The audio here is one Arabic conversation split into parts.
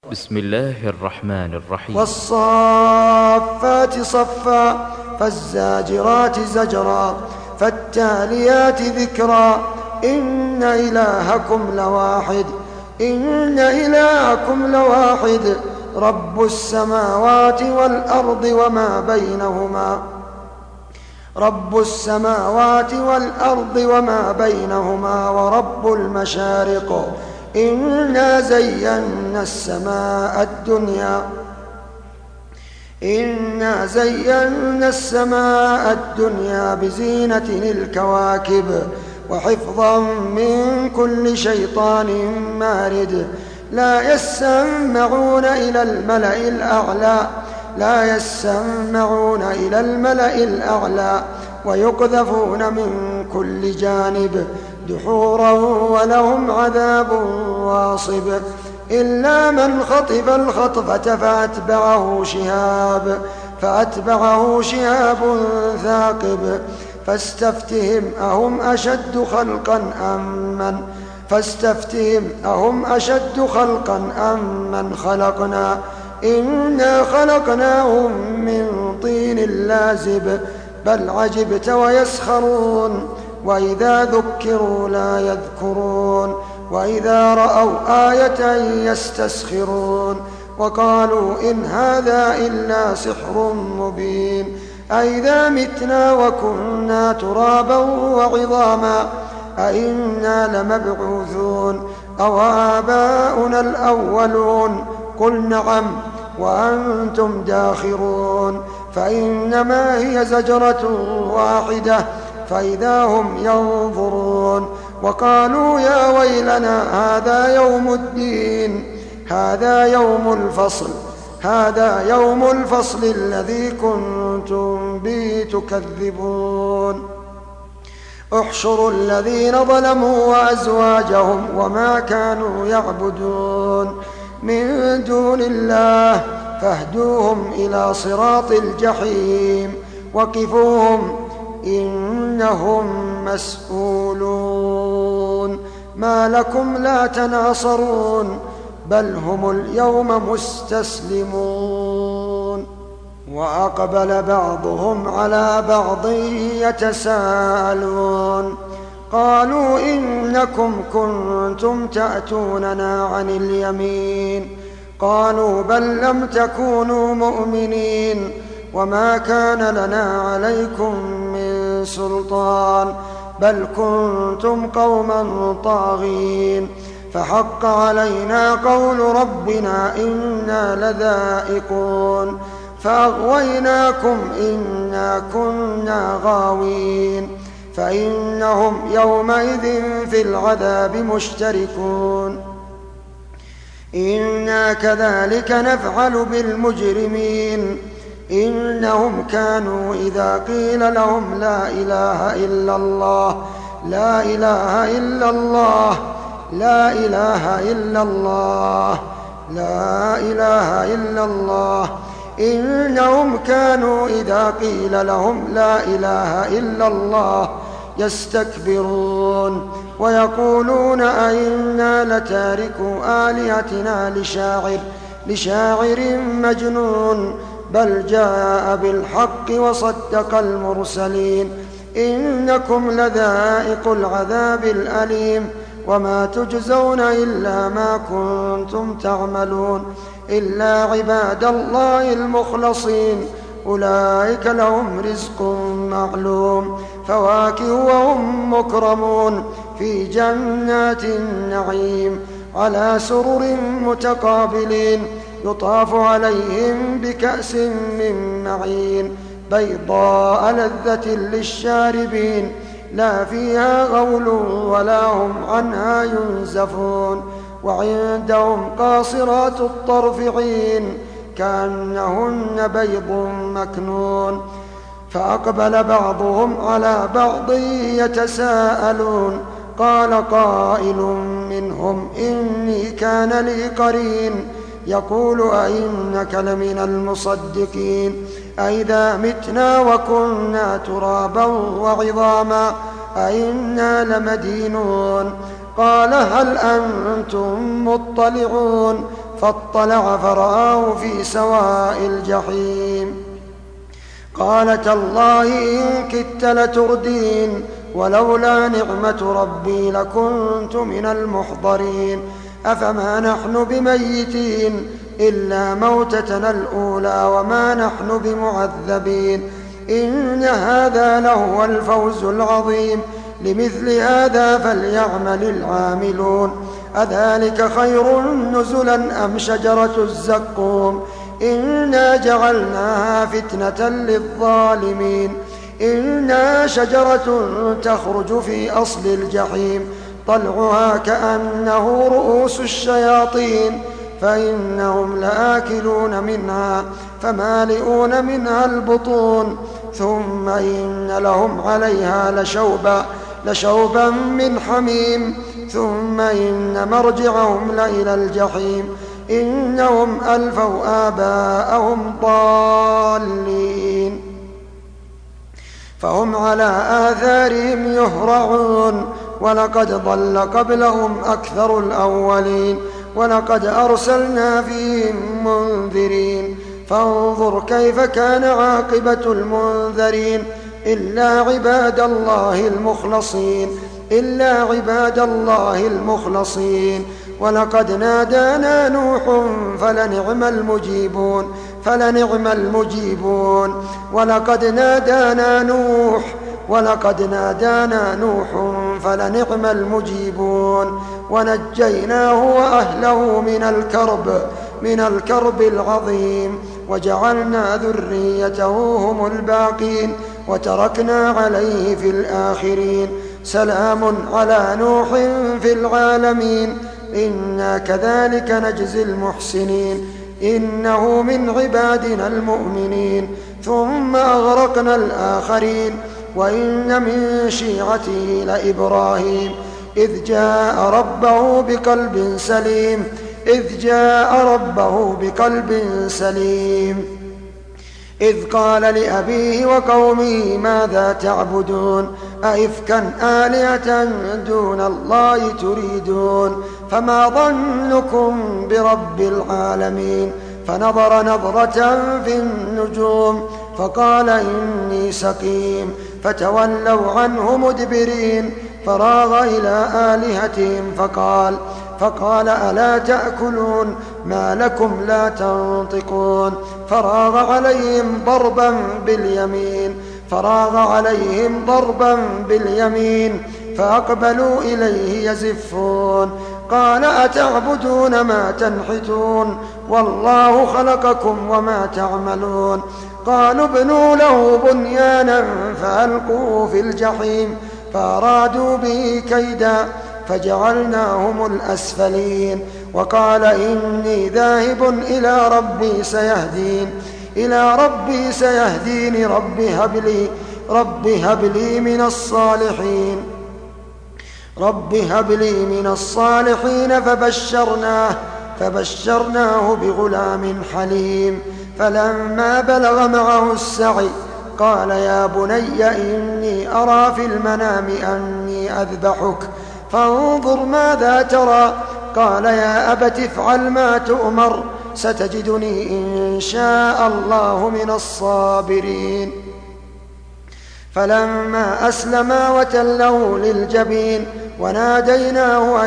بسم الله الرحمن الرحيم. والصافات صفا فالزاجرات زجرا فالتاليات ذكرا إن إلهكم لواحد رب السماوات والأرض وما بينهما ورب المشارق إنا زينا السماء الدنيا بزينة الكواكب وحفظا من كل شيطان مارد لا يسمعون إلى الملأ الأعلى ويقذفون من كل جانب دحورا ولهم عذاب واصب إلا من خطف الخطفة فأتبعه شهاب ثاقب فاستفتهم أهم أشد خلقا أم من خلقنا إنا خلقناهم من طين لازب بل عجبت ويسخرون وإذا ذكروا لا يذكرون وإذا رأوا آية يستسخرون وقالوا إن هذا إلا سحر مبين أئذا متنا وكنا ترابا وعظاما أئنا لمبعوثون أو آباؤنا الأولون قل نعم وأنتم داخرون فإنما هي زجرة واحدة فإذا هم ينظرون وقالوا يا ويلنا هذا يوم الفصل الذي كنتم به تكذبون احشروا الذين ظلموا وأزواجهم وما كانوا يعبدون من دون الله فاهدوهم إلى صراط الجحيم وقفوهم إنهم مسؤولون ما لكم لا تناصرون بل هم اليوم مستسلمون وأقبل بعضهم على بعض يتساءلون قالوا إنكم كنتم تأتوننا عن اليمين قالوا بل لم تكونوا مؤمنين وما كان لنا عليكم من سلطان بل كنتم قوما طاغين فحق علينا قول ربنا إنا لذائقون فأغويناكم إنا كنا غاوين فإنهم يومئذ في العذاب مشتركون إنا كذلك نفعل بالمجرمين إنهم كانوا إذا قيل لهم لا إله إلا الله إنهم كانوا إذا قيل لهم لا إله إلا الله يستكبرون ويقولون أئنا لتاركو آلهتنا لشاعر مجنون بل جاء بالحق وصدق المرسلين إنكم لذائقو العذاب الأليم وما تجزون إلا ما كنتم تعملون إلا عباد الله المخلصين أولئك لهم رزق معلوم فواكه وهم مكرمون في جنات النعيم على سرر متقابلين يطاف عليهم بكأس من معين بيضاء لذة للشاربين لا فيها غول ولا هم عنها ينزفون وعندهم قاصرات الطرف عين كأنهن بيض مكنون فأقبل بعضهم على بعض يتساءلون قال قائل منهم إني كان لي قرين يقول أئنك لمن المصدقين أئذا متنا وكنا ترابا وعظاما أئنا لمدينون قال هل أنتم مطلعون فاطلع فرآه في سواء الجحيم. قال تالله إن كدت لتردين ولولا نعمة ربي لكنت من المحضرين. أفما نحن بميتين إلا موتتنا الأولى وما نحن بمعذبين. إن هذا لهو الفوز العظيم. لمثل هذا فليعمل العاملون. أذلك خير نزلا أم شجرة الزقوم إنا جعلناها فتنة للظالمين. إنها شجرة تخرج في أصل الجحيم طلعها كأنه رؤوس الشياطين فإنهم لآكلون منها فمالئون منها البطون ثم إن لهم عليها لشوبا من حميم ثم إن مرجعهم لإلى الجحيم. إنهم ألفوا آباءهم ضالين فهم على آثارهم يهرعون. ولقد ضل قبلهم أكثر الأولين ولقد أرسلنا فيهم منذرين فانظر كيف كان عاقبة المنذرين. إلا عباد الله المخلصين ولقد نادانا نوح فلنعم المجيبون. ولقد نادانا نوح فلنعم المجيبون. ونجيناه وأهله من الكرب العظيم وجعلنا ذريته هم الباقين وتركنا عليه في الآخرين. سلام على نوح في العالمين إنا كذلك نجزي المحسنين. إنه من عبادنا المؤمنين. ثم أغرقنا الآخرين. وإن من شيعته لإبراهيم إذ جاء ربه بقلب سليم إذ قال لأبيه وقومه ماذا تعبدون أئفكا آلهة دون الله تريدون فما ظنكم برب العالمين. فنظر نظرة في النجوم فقال إني سقيم فتولوا عنه مدبرين. فراغ إلى آلهتهم فقال ألا تأكلون ما لكم لا تنطقون. فراغ عليهم ضربا باليمين فأقبلوا إليه يزفون. قال أتعبدون ما تنحتون والله خلقكم وما تعملون. قالوا ابنوا له بنيانا فألقوه في الجحيم فأرادوا به كيدا فجعلناهم الأسفلين. وقال إني ذاهب إلى ربي سيهدين رب هب لي من الصالحين فبشرناه بغلام حليم. فلما بلغ معه السعي قال يا بني إني أرى في المنام أني أذبحك فانظر ماذا ترى. قال يا أبت افعل ما تؤمر ستجدني إن شاء الله من الصابرين. فلما أسلما وتله للجبين وناديناه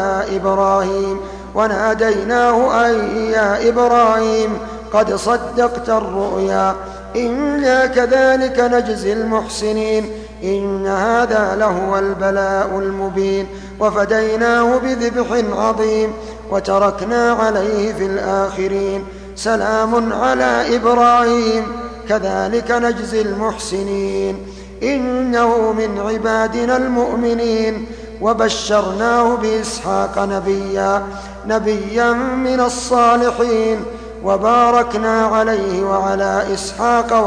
أن يا إبراهيم قد صدقت الرؤيا إنا كذلك نجزي المحسنين. إن هذا لهو البلاء المبين. وفديناه بذبح عظيم وتركنا عليه في الآخرين. سلام على إبراهيم كذلك نجزي المحسنين. إنه من عبادنا المؤمنين. وبشرناه بإسحاق نبيا من الصالحين. وباركنا عليه وعلى إسحاق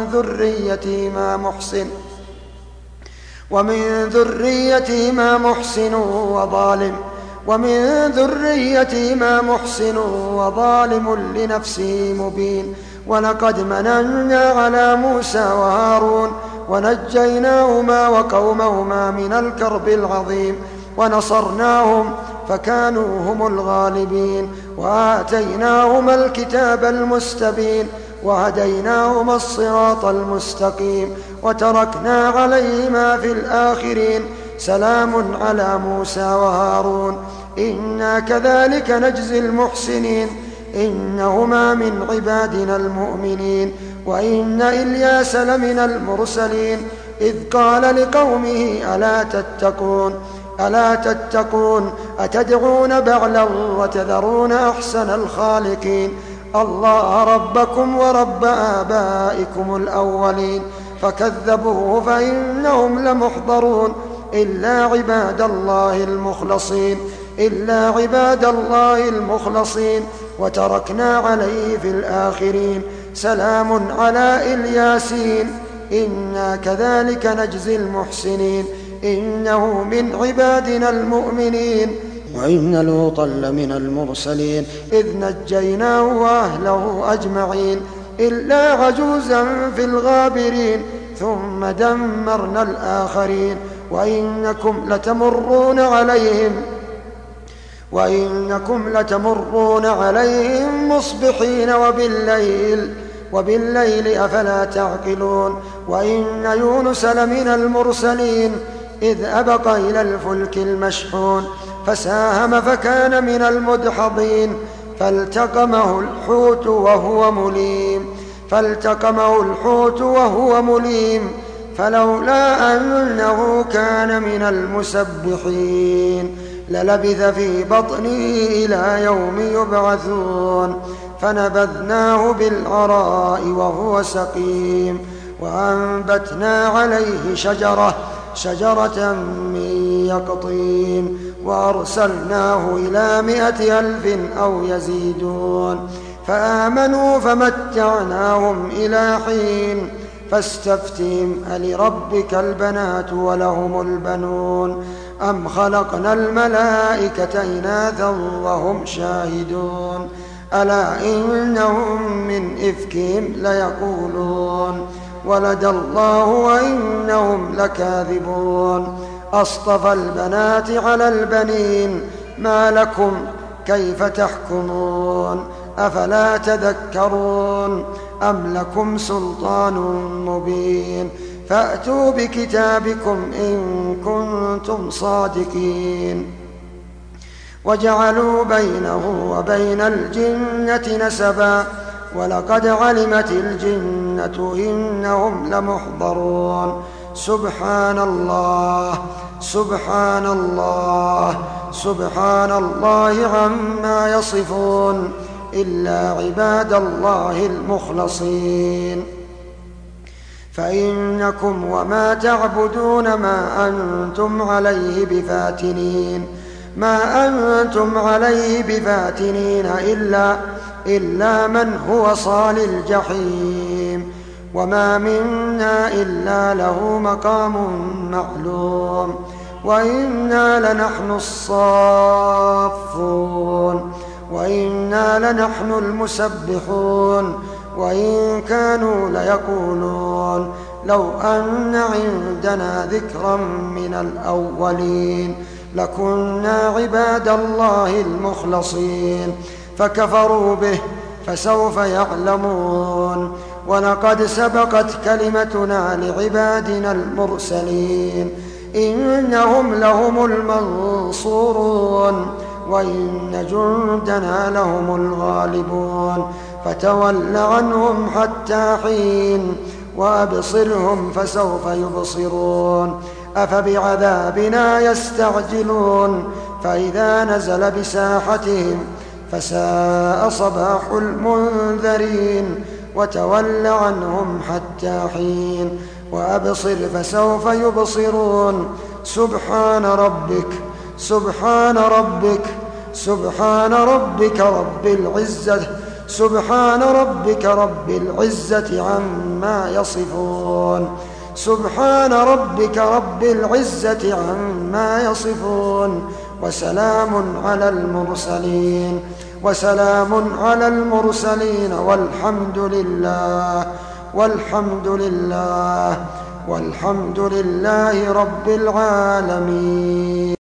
ومن ذريتهما محسن وظالم لنفسه مبين. ولقد مننا على موسى وهارون ونجيناهما وقومهما من الكرب العظيم ونصرناهم فكانوا هم الغالبين. وآتيناهما الكتاب المستبين وهديناهما الصراط المستقيم وتركنا عليهما في الآخرين. سلام على موسى وهارون إنا كذلك نجزي المحسنين إنهما من عبادنا المؤمنين. وإن إلياس لمن المرسلين إذ قال لقومه ألا تتقون أتدعون بعلا وتذرون أحسن الخالقين الله ربكم ورب آبائكم الأولين. فكذبوه فإنهم لمحضرون إلا عباد الله المخلصين وتركنا عليه في الآخرين. سلام على الياسين إنا كذلك نجزي المحسنين إنه من عبادنا المؤمنين. وإن لوطا لمن المرسلين إذ نجيناه وأهله أجمعين إلا عجوزا في الغابرين ثم دمرنا الآخرين. وإنكم لتمرون عليهم مصبحين وبالليل أفلا تعقلون. وإن يونس لمن المرسلين إذ أبق إلى الفلك المشحون فساهم فكان من المدحضين فالتقمه الحوت وهو مليم فلولا أنه كان من المسبحين للبث في بطنه إلى يوم يبعثون. فنبذناه بالعراء وهو سقيم وأنبتنا عليه شجرة من يقطين وأرسلناه إلى 100,000 أو يزيدون فآمنوا فمتعناهم إلى حين. فاستفتهم ألربك البنات ولهم البنون أم خلقنا الملائكة إناثا وهم شاهدون ألا إنهم من إفكهم ليقولون ولد الله وإنهم لكاذبون. أصطفى البنات على البنين ما لكم كيف تحكمون أفلا تذكرون أم لكم سلطان مبين فأتوا بكتابكم إن كنتم صادقين. وجعلوا بينه وبين الجنة نسبا ولقد علمت الجنة إنهم لمحضرون. سبحان الله عما يصفون إلا عباد الله المخلصين. فإنكم وما تعبدون ما أنتم عليه بفاتنين إلا من هو صال الجحيم وما منا إلا له مقام معلوم وإنا لنحن الصافون وإنا لنحن المسبحون. وإن كانوا ليقولون لو أن عندنا ذكرا من الأولين لكنا عباد الله المخلصين فكفروا به فسوف يعلمون. ولقد سبقت كلمتنا لعبادنا المرسلين إنهم لهم المنصورون وإن جندنا لهم الغالبون. فتول عنهم حتى حين وأبصرهم فسوف يبصرون. أفبعذابنا يستعجلون فإذا نزل بساحتهم فساء صباح المنذرين. وتول عنهم حتى حين وأبصر فسوف يبصرون. سبحان ربك رب العزة عما يصفون وسلام على المرسلين والحمد لله رب العالمين.